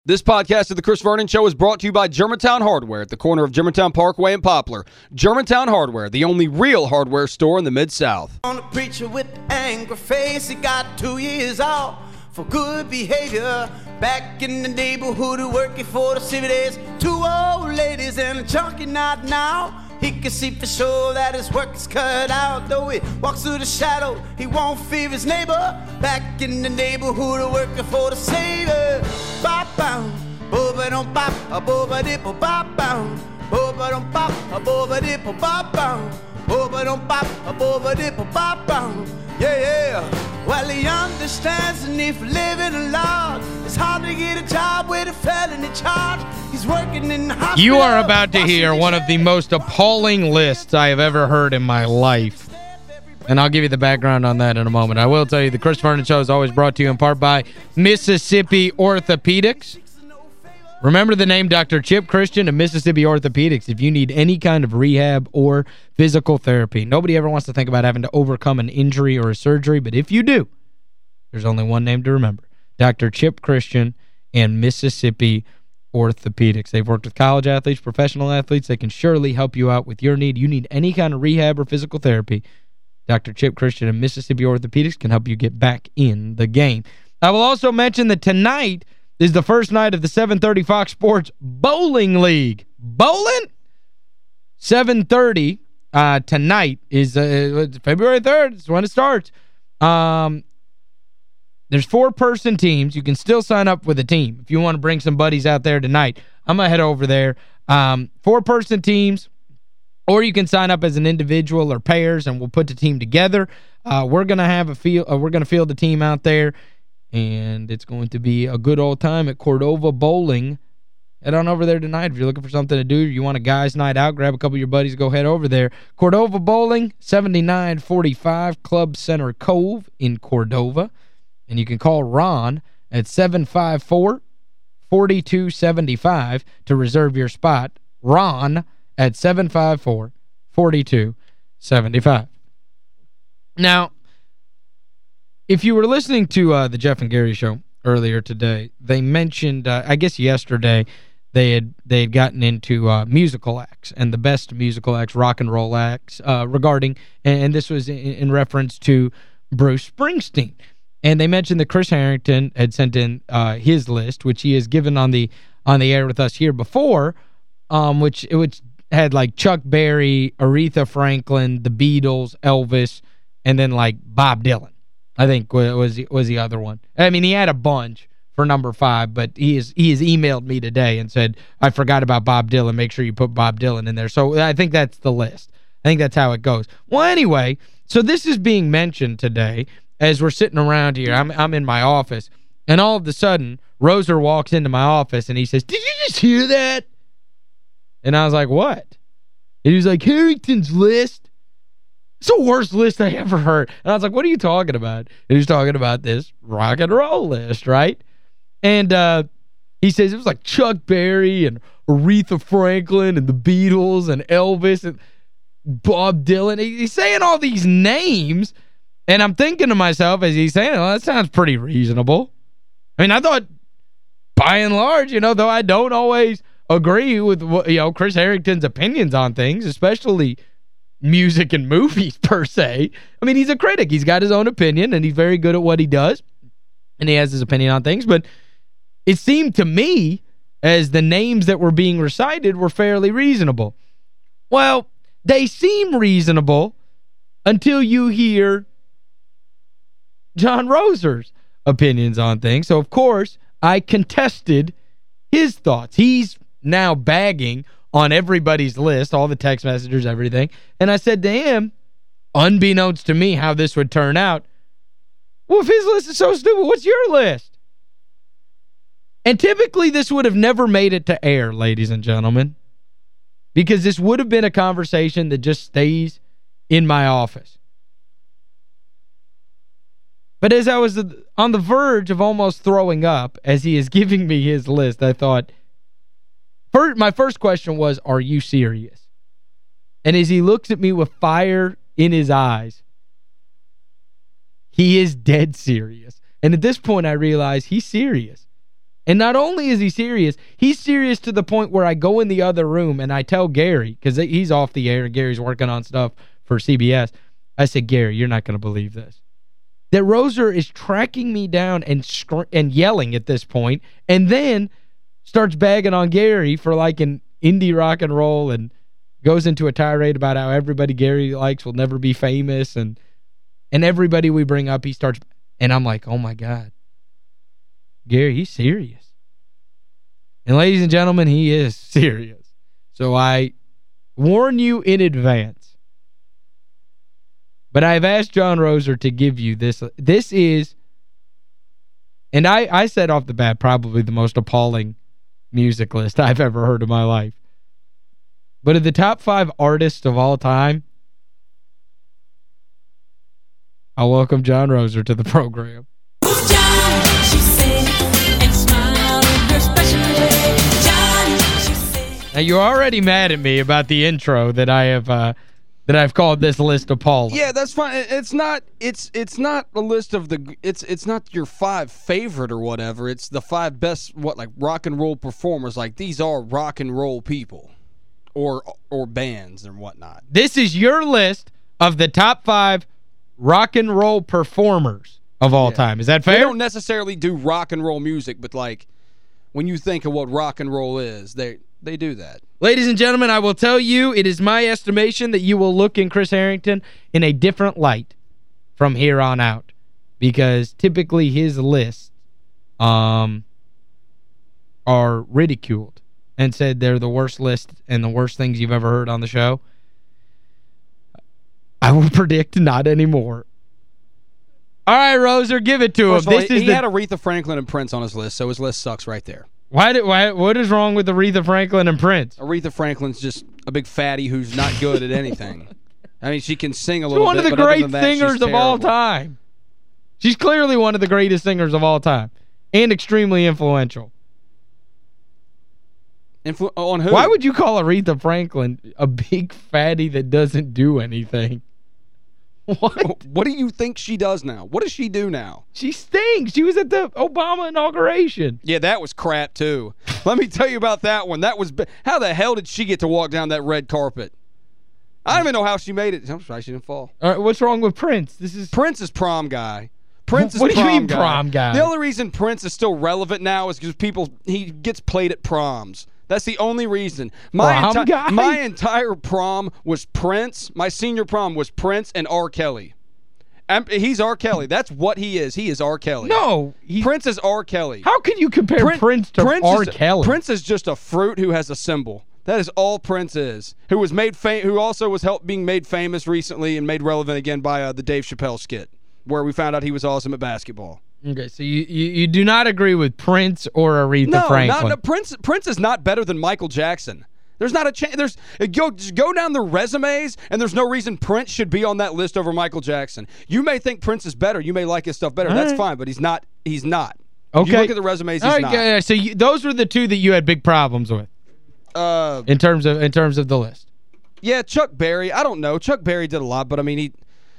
This podcast of The Chris Vernon Show is brought to you by Germantown Hardware at the corner of Germantown Parkway and Poplar. Germantown Hardware, the only real hardware store in the Mid-South. On a preacher with the angry face, he got 2 years off for good behavior. Back in the neighborhood, working for the civil days. 2 old ladies and a junkie not now. He can see for sure that his work is cut out. Though he walks through the shadow, he won't fear his neighbor. Back in the neighborhood, working for the savior. Bop bound, booba don't bop, a booba dipple bop bound. Booba don't bop, a booba dipple bop bound. Booba don't bop, a booba dipple bop bound. Yeah, yeah. Well, he understands the need for living alone. It's hard to get a job with a felony charge. He's working in the hospital. You are about to hear one of the most appalling lists I have ever heard in my life. And I'll give you the background on that in a moment. I will tell you the Chris Vernon Show is always brought to you in part by Mississippi Orthopedics. Remember the name Dr. Chip Christian of Mississippi Orthopedics if you need any kind of rehab or physical therapy. Nobody ever wants to think about having to overcome an injury or a surgery, but if you do, there's only one name to remember. Dr. Chip Christian and Mississippi Orthopedics. They've worked with college athletes, professional athletes. They can surely help you out with your need. You need any kind of rehab or physical therapy. Dr. Chip Christian and Mississippi Orthopedics can help you get back in the game. I will also mention that tonight is the first night of the 7:30 Fox Sports Bowling League. Bowling? 7:30 tonight is February 3rd. It's when it starts. There's 4-person teams. You can still sign up with a team if you want to bring some buddies out there tonight. I'm going to head over there. 4-person teams, or you can sign up as an individual or pairs, and we'll put the team together. We're going to have we're going to field the team out there. And it's going to be a good old time at Cordova Bowling. Head on over there tonight. If you're looking for something to do, you want a guy's night out, grab a couple of your buddies, go head over there. Cordova Bowling, 7945 Club Center Cove in Cordova. And you can call Ron at 754-4275 to reserve your spot. Ron at 754-4275. Now, if you were listening to the Jeff and Gary show earlier today, they mentioned, I guess yesterday, they had gotten into musical acts and the best musical acts, rock and roll acts, regarding, and this was in reference to Bruce Springsteen. And they mentioned that Chris Harrington had sent in his list, which he has given on the air with us here before, which had like Chuck Berry, Aretha Franklin, the Beatles, Elvis, and then like Bob Dylan. I think was the other one. I mean, he had a bunch for number 5, but he has emailed me today and said, I forgot about Bob Dylan. Make sure you put Bob Dylan in there. So I think that's the list. I think that's how it goes. Well, anyway, so this is being mentioned today as we're sitting around here. I'm in my office, and all of a sudden, Roser walks into my office, and he says, did you just hear that? And I was like, what? And he was like, Harrington's list. It's the worst list I ever heard. And I was like, what are you talking about? And he's talking about this rock and roll list, right? And he says it was like Chuck Berry and Aretha Franklin and the Beatles and Elvis and Bob Dylan. He's saying all these names, and I'm thinking to myself as he's saying it, well, that sounds pretty reasonable. I mean, I thought by and large, though I don't always agree with Chris Harrington's opinions on things, especially music and movies per se. I mean, he's a critic. He's got his own opinion, and he's very good at what he does, and he has his opinion on things. But it seemed to me as the names that were being recited were fairly reasonable. Well, they seem reasonable until you hear John Roser's opinions on things. So, of course, I contested his thoughts. He's now bagging on everybody's list, all the text messengers, everything. And I said to him, unbeknownst to me how this would turn out, well, if his list is so stupid, what's your list? And typically this would have never made it to air, ladies and gentlemen, because this would have been a conversation that just stays in my office. But as I was on the verge of almost throwing up as he is giving me his list, I thought, my first question was, are you serious? And as he looks at me with fire in his eyes, he is dead serious. And at this point, I realize he's serious. And not only is he serious, he's serious to the point where I go in the other room and I tell Gary, because he's off the air, Gary's working on stuff for CBS. I said, Gary, you're not going to believe this. That Roser is tracking me down and yelling at this point, and then starts bagging on Gary for like an indie rock and roll and goes into a tirade about how everybody Gary likes will never be famous, and everybody we bring up, he starts, and I'm like, oh my God. Gary, he's serious. And ladies and gentlemen, he is serious. So I warn you in advance. But I've asked John Roser to give you this. This is, and I said off the bat, probably the most appalling music list I've ever heard in my life. But of the top 5 artists of all time, I'll welcome John Roser to the program. Now, you're already mad at me about the intro that I've called this list appalling. Yeah, that's fine. It's not a list of it's not your 5 favorite or whatever. It's the 5 best like rock and roll performers. Like, these are rock and roll people or bands and whatnot. This is your list of the top 5 rock and roll performers of all time. Is that fair? They don't necessarily do rock and roll music, but like when you think of what rock and roll is, they do that. Ladies and gentlemen, I will tell you, it is my estimation that you will look in Chris Harrington in a different light from here on out, because typically his lists are ridiculed and said they're the worst list and the worst things you've ever heard on the show. I will predict not anymore. All right, Roser, give it to him. He had Aretha Franklin and Prince on his list, so his list sucks right there. What is wrong with Aretha Franklin and Prince? Aretha Franklin's just a big fatty who's not good at anything. I mean, she can sing a little bit, but other than that, she's one of the great singers of all time. She's clearly one of the greatest singers of all time and extremely influential. On who? Why would you call Aretha Franklin a big fatty that doesn't do anything? What? What do you think she does now? What does she do now? She stings. She was at the Obama inauguration. Yeah, that was crap, too. Let me tell you about that one. That was how the hell did she get to walk down that red carpet? I don't even know how she made it. I'm sorry she didn't fall. All right, what's wrong with Prince? Prince is prom guy. Prince is what do you mean prom guy? The only reason Prince is still relevant now is because he gets played at proms. That's the only reason. My entire prom was Prince. My senior prom was Prince and R. Kelly. He's R. Kelly. That's what he is. He is R. Kelly. No. Prince is R. Kelly. How can you compare Prince to R. Kelly? Prince is just a fruit who has a symbol. That is all Prince is. Who also was being made famous recently and made relevant again by the Dave Chappelle skit, where we found out he was awesome at basketball. Okay, so you do not agree with Prince or Aretha Franklin? No, Prince is not better than Michael Jackson. There's not a chance. Just go down the resumes, and there's no reason Prince should be on that list over Michael Jackson. You may think Prince is better. You may like his stuff better. That's fine, but he's not. He's not. Okay. If you look at the resumes, he's not. So those were the 2 that you had big problems with in terms of the list. Yeah, Chuck Berry. I don't know. Chuck Berry did a lot, but I mean,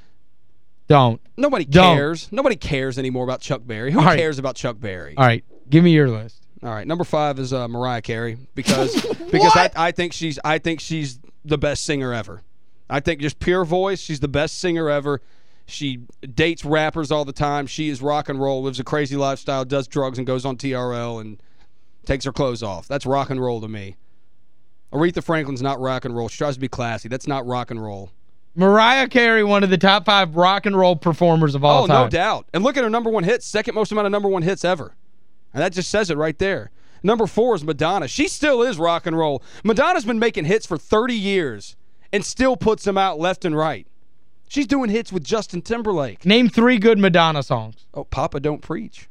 Nobody cares. Nobody cares anymore about Chuck Berry. Who cares about Chuck Berry? All right, give me your list. All right, number 5 is Mariah Carey because I think she's the best singer ever. I think just pure voice, she's the best singer ever. She dates rappers all the time. She is rock and roll, lives a crazy lifestyle, does drugs and goes on TRL and takes her clothes off. That's rock and roll to me. Aretha Franklin's not rock and roll. She tries to be classy. That's not rock and roll. Mariah Carey, one of the top 5 rock and roll performers of all time. Oh, no doubt. And look at her number 1 hits, second most amount of number 1 hits ever. And that just says it right there. Number 4 is Madonna. She still is rock and roll. Madonna's been making hits for 30 years and still puts them out left and right. She's doing hits with Justin Timberlake. Name 3 good Madonna songs. Oh, Papa Don't Preach.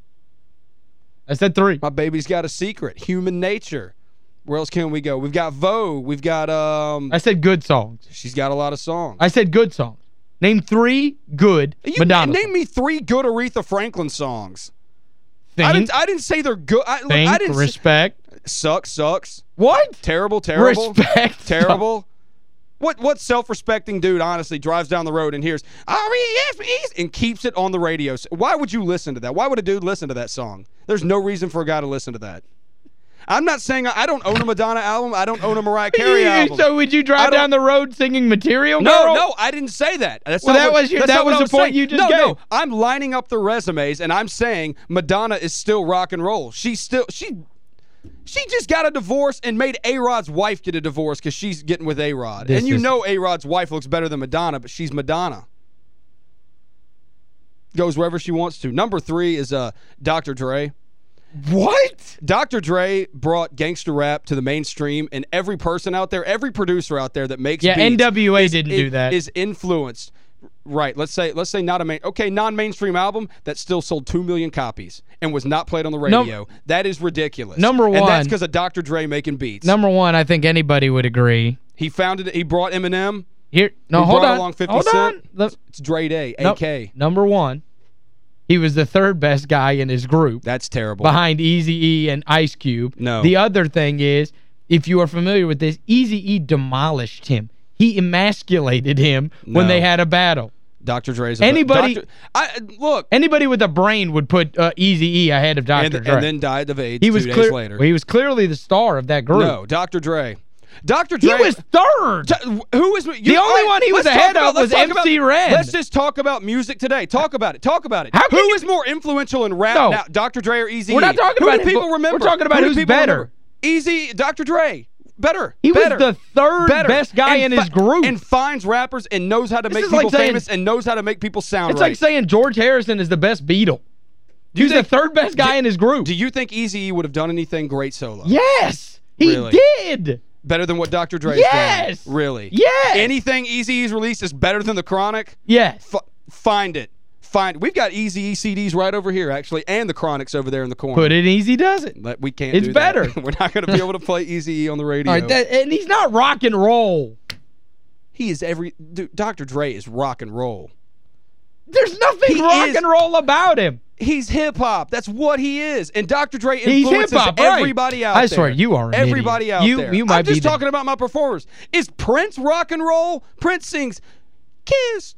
I said 3. My Baby's Got a Secret. Human Nature. Where else can we go? We've got Vogue. We've got I said good songs. She's got a lot of songs. I said good songs. Name 3 good Madonna songs. Name me 3 good Aretha Franklin songs. Think. I didn't say they're good. I didn't respect. Sucks. What? Terrible. Respect. Terrible. What self-respecting dude, honestly, drives down the road and hears, R-E-S-E, and keeps it on the radio? Why would you listen to that? Why would a dude listen to that song? There's no reason for a guy to listen to that. I'm not saying I don't own a Madonna album. I don't own a Mariah Carey album. So would you drive down the road singing Material Girl? No, no, I didn't say that. That was the point you just gave. No, I'm lining up the resumes, and I'm saying Madonna is still rock and roll. She just got a divorce and made A-Rod's wife get a divorce because she's getting with A-Rod. And you know A-Rod's wife looks better than Madonna, but she's Madonna. Goes wherever she wants to. Number 3 is Dr. Dre. What? Dr. Dre brought gangster rap to the mainstream, and every person out there, every producer out there that makes beats NWA didn't do that. Is influenced. Right, let's say not a non-mainstream album that still sold 2 million copies and was not played on the radio. That is ridiculous. Number 1. And that's because of Dr. Dre making beats. Number 1, I think anybody would agree. He brought Eminem. Hold on. Along 50 Cent. It's Dre Day, AK. Number 1. He was the 3rd best guy in his group. That's terrible. Behind Eazy-E and Ice Cube. No. The other thing is, if you are familiar with this, Eazy-E demolished him. He emasculated him when they had a battle. Dr. Dre's anybody anybody with a brain would put Eazy-E ahead of Dr. Dre. And then died of AIDS 2 days later. He was clearly the star of that group. No, Dr. Dre. Dr. Dre. He was 3rd. Who was the only one he was ahead of was MC Ren. Let's just talk about music today. Talk about it. Talk about it. Who is more influential in rap now, Dr. Dre or Eazy-E? We're not talking about people remember. We're talking about who's better. Eazy, Dr. Dre. Better. He was the 3rd best guy in his group. And finds rappers and knows how to make people famous and knows how to make people sound right. It's like saying George Harrison is the best Beatle. He was the 3rd best guy in his group. Do you think Eazy-E would have done anything great solo? Yes. He did. Better than what Dr. Dre's Yes. done? Really? Yes. Anything Eazy-E's released is better than The Chronic? Yes. Find it. We've got Eazy-E CDs right over here, actually, and The Chronic's over there in the corner. Put it Easy does it. We can't do that. It's better. We're not going to be able to play Eazy-E on the radio. All right, and he's not rock and roll. He is dude, Dr. Dre is rock and roll. There's nothing rock and roll about him. He's hip-hop. That's what he is. And Dr. Dre influences everybody out there. I swear, you are an everybody idiot. out there. You might I'm just talking about my performers. Is Prince rock and roll? Prince sings, Kiss,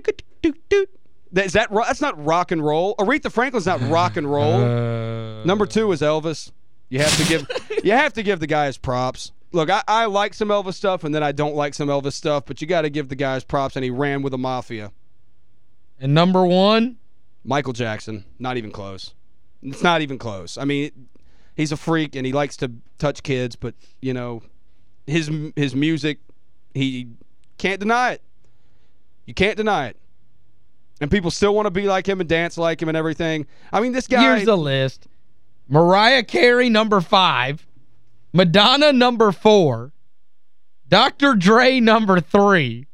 that's not rock and roll. Aretha Franklin's not rock and roll. Number 2 is Elvis. You have to give the guy his props. Look, I like some Elvis stuff, and then I don't like some Elvis stuff, but you got to give the guy his props, and he ran with the mafia. And number 1? Michael Jackson. Not even close. It's not even close. I mean, he's a freak, and he likes to touch kids, but, you know, his music, he can't deny it. You can't deny it. And people still want to be like him and dance like him and everything. I mean, this guy... Here's the list. Mariah Carey, number 5. Madonna, number 4. Dr. Dre, number 3.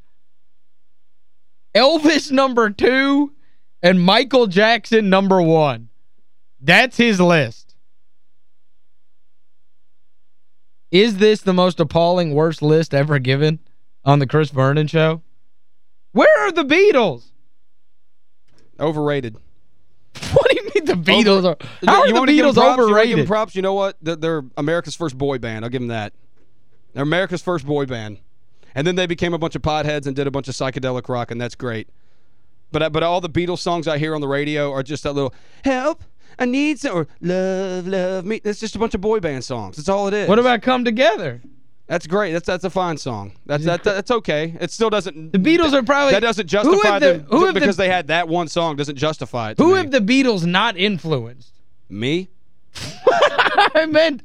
Elvis, number 2. And Michael Jackson, number 1. That's his list. Is this the most appalling worst list ever given on the Chris Vernon Show? Where are the Beatles? Overrated. What do you mean the Beatles are... How are the Beatles overrated? You give them props? You know what? They're America's first boy band. I'll give them that. They're America's first boy band. And then they became a bunch of potheads and did a bunch of psychedelic rock, and that's great. But all the Beatles songs I hear on the radio are just that little, help, I need some, or love, love me. That's just a bunch of boy band songs. That's all it is. What about Come Together? That's great. That's a fine song. That's okay. It still doesn't... The Beatles are probably... That doesn't justify them because they had that one song doesn't justify it to Who me. have the Beatles not influenced? Me? I meant...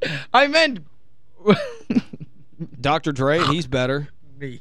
Dr. Dre, and he's better. Me.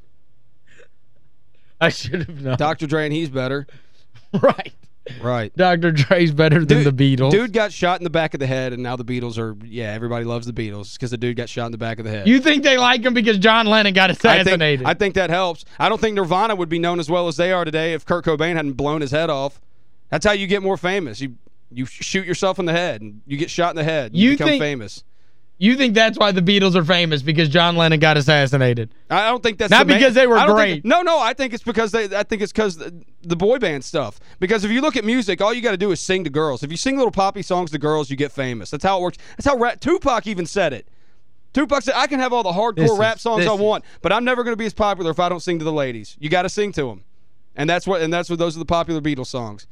I should have known. Dr. Dre, and he's better. Right. Right. Dr. Dre's better than the Beatles. Dude got shot in the back of the head, and now the Beatles are, everybody loves the Beatles because the dude got shot in the back of the head. You think they like him because John Lennon got assassinated? I think that helps. I don't think Nirvana would be known as well as they are today if Kurt Cobain hadn't blown his head off. That's how you get more famous. You shoot yourself in the head, and you get shot in the head, and you become famous. You think that's why the Beatles are famous, because John Lennon got assassinated? I don't think that's not because they were great. No, I think it's because the boy band stuff. Because if you look at music, all you got to do is sing to girls. If you sing little poppy songs to girls, you get famous. That's how it works. That's how Tupac even said it. Tupac said, I can have all the hardcore rap songs I want, but I'm never going to be as popular if I don't sing to the ladies. You got to sing to them. And that's what those are the popular Beatles songs.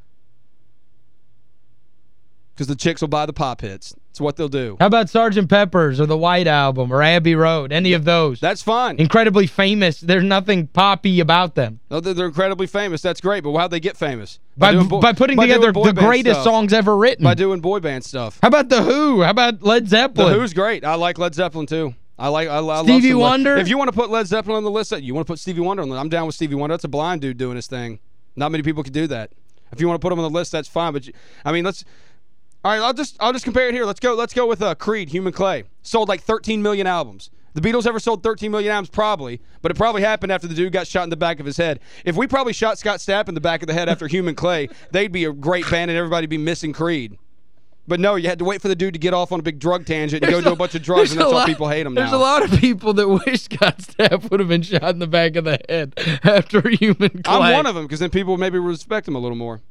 Because the chicks will buy the pop hits. It's what they'll do. How about Sgt. Pepper's or the White Album or Abbey Road? Any of those? That's fine. Incredibly famous. There's nothing poppy about them. No, they're incredibly famous. That's great. But how'd they get famous? By putting together the greatest songs ever written. By doing boy band stuff. How about The Who? How about Led Zeppelin? The Who's great. I like Led Zeppelin, too. I Stevie Wonder? If you want to put Led Zeppelin on the list, you want to put Stevie Wonder on the list. I'm down with Stevie Wonder. That's a blind dude doing his thing. Not many people can do that. If you want to put him on the list, that's fine. But I mean, let's... All right, I'll just compare it here. Let's go with Creed, Human Clay. Sold like 13 million albums. The Beatles ever sold 13 million albums? Probably. But it probably happened after the dude got shot in the back of his head. If we probably shot Scott Stapp in the back of the head after Human Clay, they'd be a great band and everybody would be missing Creed. But no, you had to wait for the dude to get off on a big drug tangent and go do a bunch of drugs, and that's why people hate him now. There's a lot of people that wish Scott Stapp would have been shot in the back of the head after Human Clay. I'm one of them, because then people maybe respect him a little more.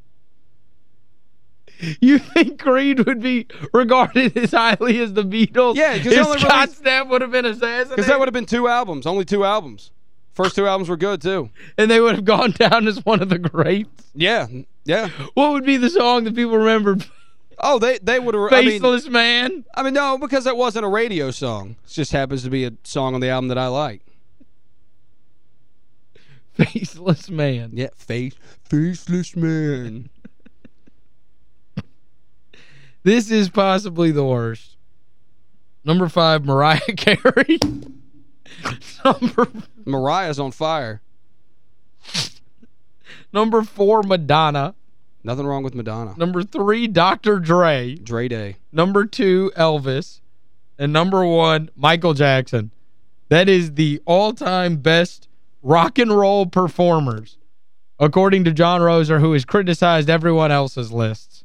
You think Creed would be regarded as highly as the Beatles? Yeah, because Scott Stapp would have been assassinated? Because that would have been 2 albums, only 2 albums. First 2 albums were good, too. And they would have gone down as one of the greats? Yeah, yeah. What would be the song that people remembered? Oh, they would have... Faceless Man? I mean, no, because that wasn't a radio song. It just happens to be a song on the album that I like. Faceless Man. Yeah, Faceless Man. This is possibly the worst. Number 5, Mariah Carey. Mariah's on fire. Number 4, Madonna. Nothing wrong with Madonna. Number 3, Dr. Dre. Dre Day. Number 2, Elvis. And number 1, Michael Jackson. That is the all-time best rock and roll performers, according to John Roser, who has criticized everyone else's lists.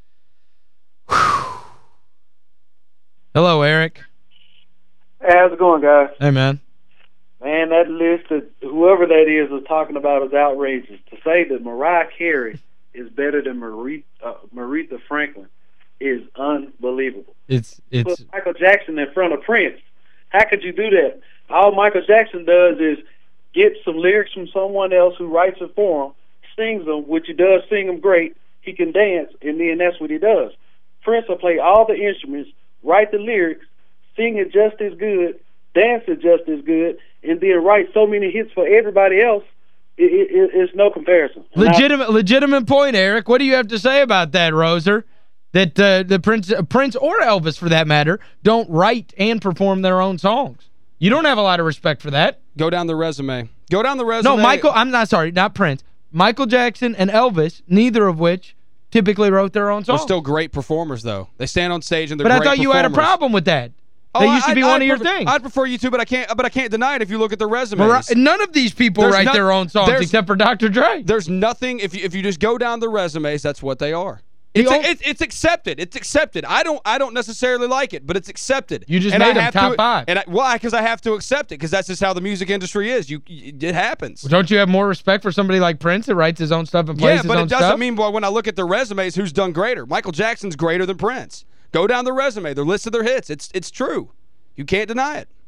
Hello, Eric. Hey, how's it going, guys? Hey, man. Man, that list of whoever that is talking about is outrageous. To say that Mariah Carey is better than Aretha Franklin is unbelievable. It's Put Michael Jackson in front of Prince. How could you do that? All Michael Jackson does is get some lyrics from someone else who writes it for him, sings them, which he does sing them great. He can dance, and then that's what he does. Prince will play all the instruments, write the lyrics, sing it just as good, dance it just as good, and then write so many hits for everybody else. It's no comparison. Legitimate point, Eric. What do you have to say about that, Roser? That the Prince or Elvis, for that matter, don't write and perform their own songs. You don't have a lot of respect for that. Go down the resume. Go down the resume. No, I'm not sorry, not Prince. Michael Jackson and Elvis, neither of which typically wrote their own songs. They're still great performers, though. They stand on stage and they're great performers. But I thought you had a problem with that. That used to be one of your things. I'd prefer you to, but I can't deny it if you look at the resumes. None of these people write their own songs except for Dr. Dre. There's nothing, if you just go down the resumes, that's what they are. It's accepted. It's accepted. I don't necessarily like it, but it's accepted. You just made them top 5. Why? Because I have to accept it, because that's just how the music industry is. It happens. Well, don't you have more respect for somebody like Prince that writes his own stuff and plays his own stuff? Yeah, but it doesn't mean, boy, when I look at the resumes, who's done greater. Michael Jackson's greater than Prince. Go down the resume. They're listed their hits. It's true. You can't deny it.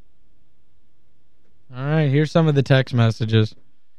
All right, here's some of the text messages.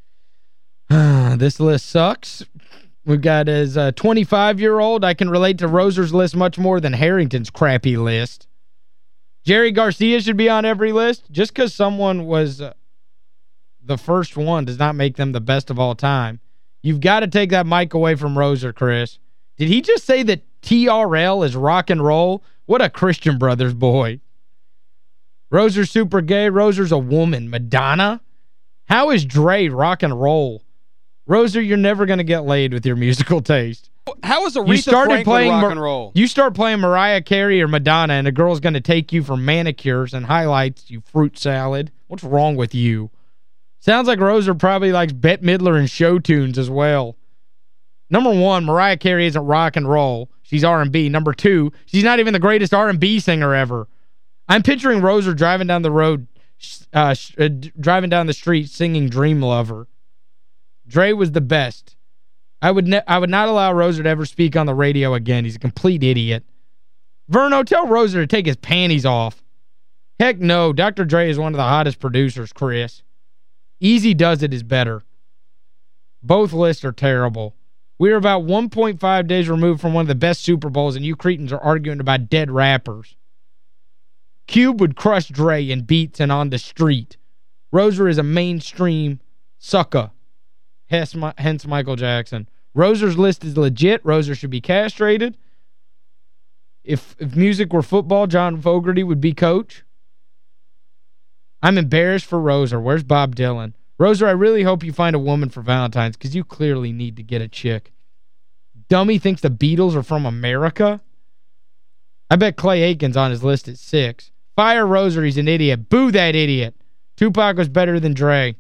This list sucks. We've got as a 25-year-old, I can relate to Roser's list much more than Harrington's crappy list. Jerry Garcia should be on every list. Just because someone was the first one does not make them the best of all time. You've got to take that mic away from Roser, Chris. Did he just say that TRL is rock and roll? What a Christian Brothers boy. Roser's super gay. Roser's a woman. Madonna? How is Dre rock and roll? Roser, you're never going to get laid with your musical taste. How is Aretha Franklin rock and roll? You start playing Mariah Carey or Madonna and a girl's going to take you for manicures and highlights, you fruit salad. What's wrong with you? Sounds like Roser probably likes Bette Midler and show tunes as well. Number 1, Mariah Carey isn't rock and roll. She's R&B. Number 2, she's not even the greatest R&B singer ever. I'm picturing Roser driving down the road, driving down the street singing Dream Lover. Dre was the best. I would not allow Roser to ever speak on the radio again. He's a complete idiot. Verno, tell Roser to take his panties off. Heck no. Dr. Dre is one of the hottest producers, Chris. Easy Does It is better. Both lists are terrible. We're about 1.5 days removed from one of the best Super Bowls, and you cretins are arguing about dead rappers. Cube would crush Dre in beats and on the street. Roser is a mainstream sucker. Hence Michael Jackson. Roser's list is legit. Roser should be castrated. If music were football, John Fogerty would be coach. I'm embarrassed for Roser. Where's Bob Dylan? Roser, I really hope you find a woman for Valentine's because you clearly need to get a chick. Dummy thinks the Beatles are from America? I bet Clay Aiken's on his list at 6. Fire Roser, he's an idiot. Boo that idiot. Tupac was better than Dre.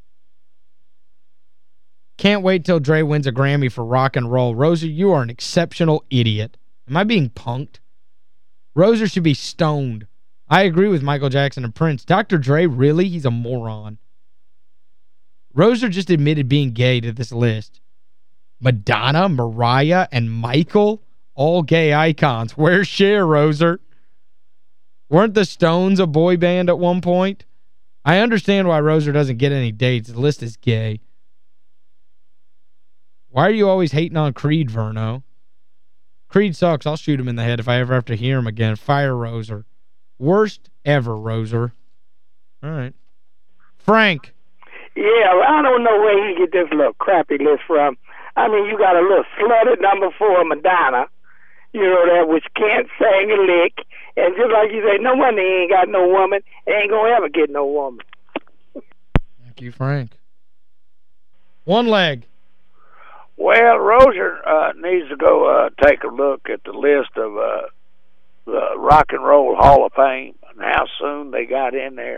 Can't wait till Dre wins a Grammy for rock and roll. Roser, you are an exceptional idiot. Am I being punked? Roser should be stoned. I agree with Michael Jackson and Prince. Dr. Dre, really? He's a moron. Roser just admitted being gay to this list. Madonna, Mariah, and Michael, all gay icons. Where's Cher, Roser? Weren't the Stones a boy band at one point? I understand why Roser doesn't get any dates. The list is gay. Why are you always hating on Creed, Verno? Creed sucks. I'll shoot him in the head if I ever have to hear him again. Fire Roser. Worst ever, Roser. All right. Frank. Yeah, I don't know where he get this little crappy list from. I mean, you got a little slutted number 4, Madonna, you know that, which can't sing a lick. And just like you say, no wonder he ain't got no woman. He ain't going to ever get no woman. Thank you, Frank. One leg. Well, Roser needs to go take a look at the list of the Rock and Roll Hall of Fame and how soon they got in there.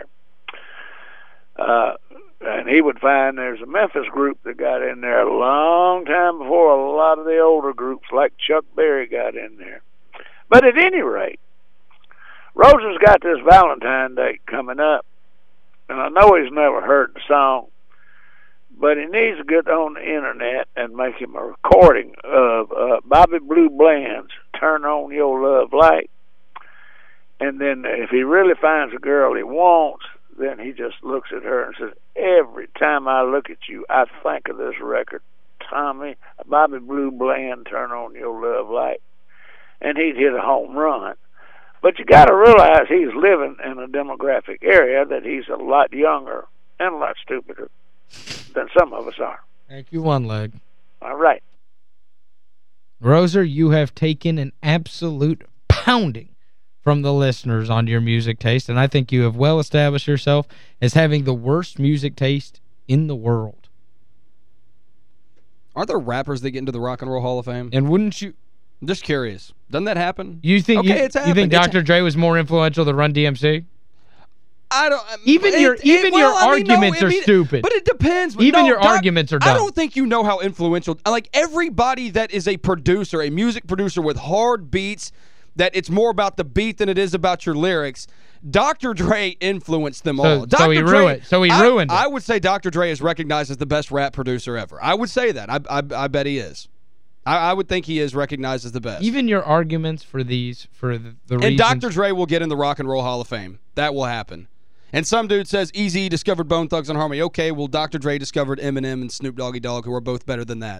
And he would find there's a Memphis group that got in there a long time before a lot of the older groups like Chuck Berry got in there. But at any rate, Roser's got this Valentine Day coming up, and I know he's never heard the song, but he needs to get on the internet and make him a recording of Bobby Blue Bland's Turn On Your Love Light. And then if he really finds a girl he wants, then he just looks at her and says, every time I look at you, I think of this record. Tommy, Bobby Blue Bland, Turn On Your Love Light. And he'd hit a home run. But you got to realize he's living in a demographic area that he's a lot younger and a lot stupider than some of us are. Thank you, One Leg. All right. Roser, you have taken an absolute pounding from the listeners on your music taste, and I think you have well established yourself as having the worst music taste in the world. Aren't there rappers that get into the Rock and Roll Hall of Fame? And wouldn't you... I'm just curious. Doesn't that happen? You think okay, it's you think Dr. Dre was more influential than Run DMC? I don't even your arguments are stupid. But it depends. Even your arguments are dumb. I don't think you know how influential, like everybody that is a producer, a music producer with hard beats, that it's more about the beat than it is about your lyrics. Dr. Dre influenced them all. So he ruined it. I would say Dr. Dre is recognized as the best rap producer ever. I would say that. I bet he is. I would think he is recognized as the best. Even your arguments for these, for the reasons. And Dr. Dre will get in the Rock and Roll Hall of Fame. That will happen. And some dude says Eazy discovered Bone Thugs and Harmony. Okay, well, Dr. Dre discovered Eminem and Snoop Doggy Dogg, who are both better than that.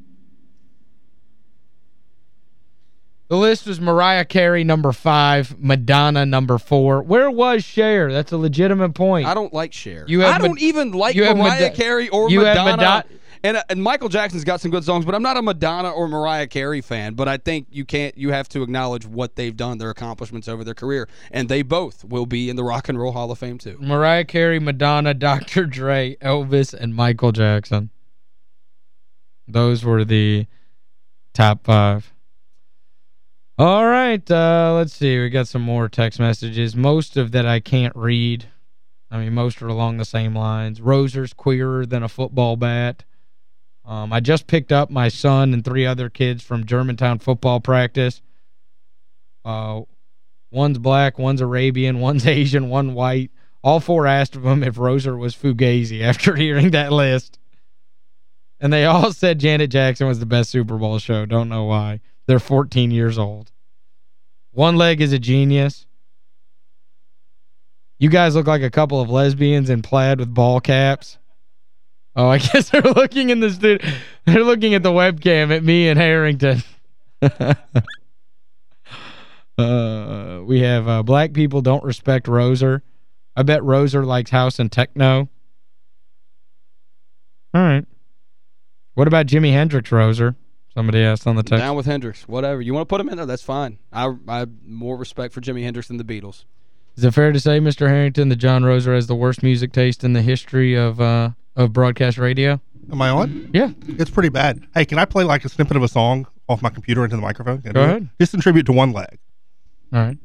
The list was Mariah Carey, number 5, Madonna, number 4. Where was Cher? That's a legitimate point. I don't like Cher. I don't even like Mariah Carey or Madonna. And Michael Jackson's got some good songs, but I'm not a Madonna or Mariah Carey fan. But I think you have to acknowledge what they've done, their accomplishments over their career. And they both will be in the Rock and Roll Hall of Fame, too. Mariah Carey, Madonna, Dr. Dre, Elvis, and Michael Jackson. Those were the top 5. All right, let's see. We got some more text messages. Most of that I can't read. I mean, most are along the same lines. Roser's queerer than a football bat. I just picked up my son and 3 other kids from Germantown football practice. One's black, one's Arabian, one's Asian, one white. All 4 asked of him if Roser was Fugazi after hearing that list. And they all said Janet Jackson was the best Super Bowl show. Don't know why. They're 14 years old. One Leg is a genius. You guys look like a couple of lesbians in plaid with ball caps. Oh, I guess they're looking in the studio. They're looking at the webcam at me and Harrington. We have black people don't respect Roser. I bet Roser likes house and techno. All right. What about Jimi Hendrix, Roser? Somebody asked on the text. Down with Hendrix. Whatever. You want to put him in there, that's fine. I have more respect for Jimi Hendrix than the Beatles. Is it fair to say, Mr. Harrington, that John Roser has the worst music taste in the history of broadcast radio? Am I on? Yeah. It's pretty bad. Hey, can I play like a snippet of a song off my computer into the microphone? Go ahead. Just in tribute to One Leg. All right.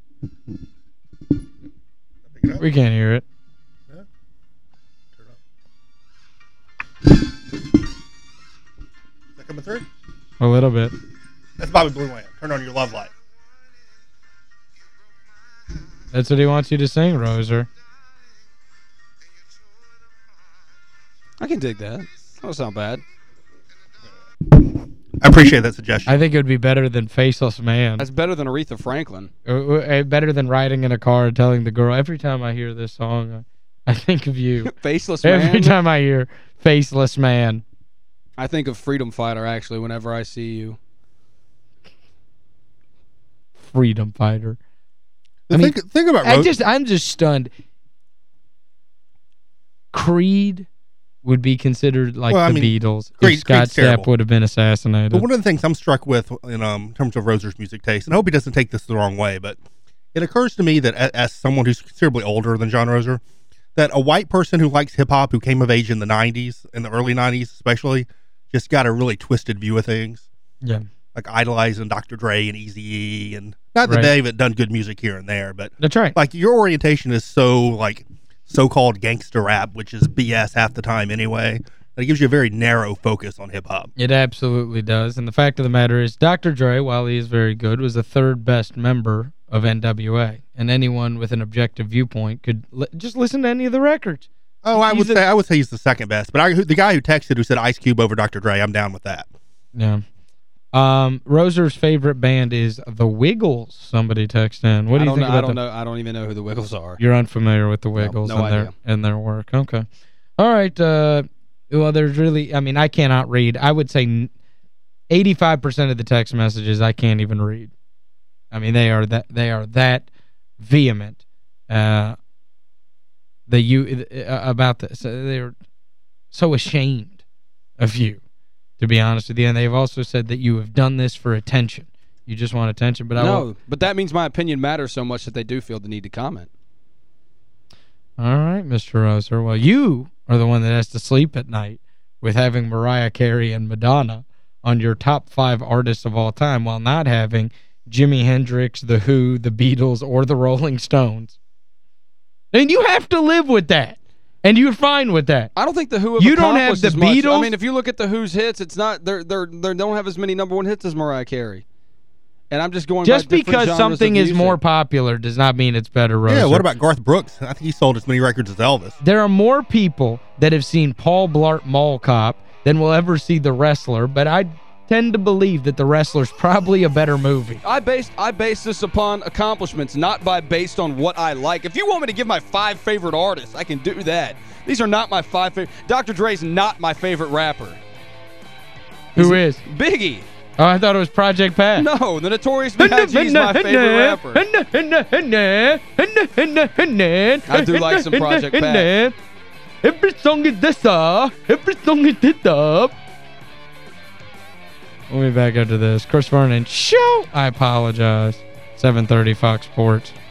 We can't hear it. Yeah. Turn up. Is that coming through? A little bit. That's Bobby Blue Land. Turn on your love light. That's what he wants you to sing, Roser. I can dig that. That don't sound bad. I appreciate that suggestion. I think it would be better than Faceless Man. That's better than Aretha Franklin. Better than riding in a car and telling the girl, every time I hear this song, I think of you. Faceless Man? Every time I hear Faceless Man. I think of Freedom Fighter, actually, whenever I see you. Freedom Fighter. Think about I'm just stunned. Creed would be considered like the Beatles if Scott Stapp would have been assassinated. But one of the things I'm struck with in terms of Roser's music taste, and I hope he doesn't take this the wrong way, but it occurs to me that as someone who's considerably older than John Roser, that a white person who likes hip-hop, who came of age in the 90s, in the early 90s especially, just got a really twisted view of things. Yeah. Like idolizing Dr. Dre and Eazy-E, and not that they haven't done good music here and there, but that's right. Like your orientation is so like so-called gangster rap, which is BS half the time anyway. It gives you a very narrow focus on hip-hop. It absolutely does. And the fact of the matter is Dr. Dre, while he is very good, was the third best member of NWA. And anyone with an objective viewpoint could just listen to any of the records. Oh, I would say he's the second best. But the guy who texted who said Ice Cube over Dr. Dre, I'm down with that. Yeah. Roser's favorite band is The Wiggles, somebody texted in. What do you think about that? I don't even know who The Wiggles are. You're unfamiliar with The Wiggles and their work. Okay. All right. Well, there's really, I mean, I cannot read. I would say 85% of the text messages I can't even read. I mean, they are that vehement about this. They're so ashamed of you, to be honest with you. And they've also said that you have done this for attention. You just want attention. But but that means my opinion matters so much that they do feel the need to comment. All right, Mr. Roser. Well, you are the one that has to sleep at night with having Mariah Carey and Madonna on your top 5 artists of all time while not having Jimi Hendrix, The Who, The Beatles, or The Rolling Stones. And you have to live with that. And you're fine with that. I don't think The Who have accomplished as much. You don't have the Beatles? I mean, if you look at The Who's hits, it's not they don't have as many #1 hits as Mariah Carey. And I'm just going just because something is more popular does not mean it's better, Roser. Yeah, what about Garth Brooks? I think he sold as many records as Elvis. There are more people that have seen Paul Blart Mall Cop than will ever see The Wrestler, but I tend to believe that The Wrestler's probably a better movie. I base this upon accomplishments, not based on what I like. If you want me to give my 5 favorite artists, I can do that. These are not my 5 favorite. Dr. Dre's not my favorite rapper. Who is? Biggie. Oh, I thought it was Project Pat. No, the Notorious B.I.G. is my favorite rapper. I do like some Project Pat. Every song is this up. Every song is this up. We'll be back after this. Chris Vernon Show. I apologize. 7:30 Fox Sports.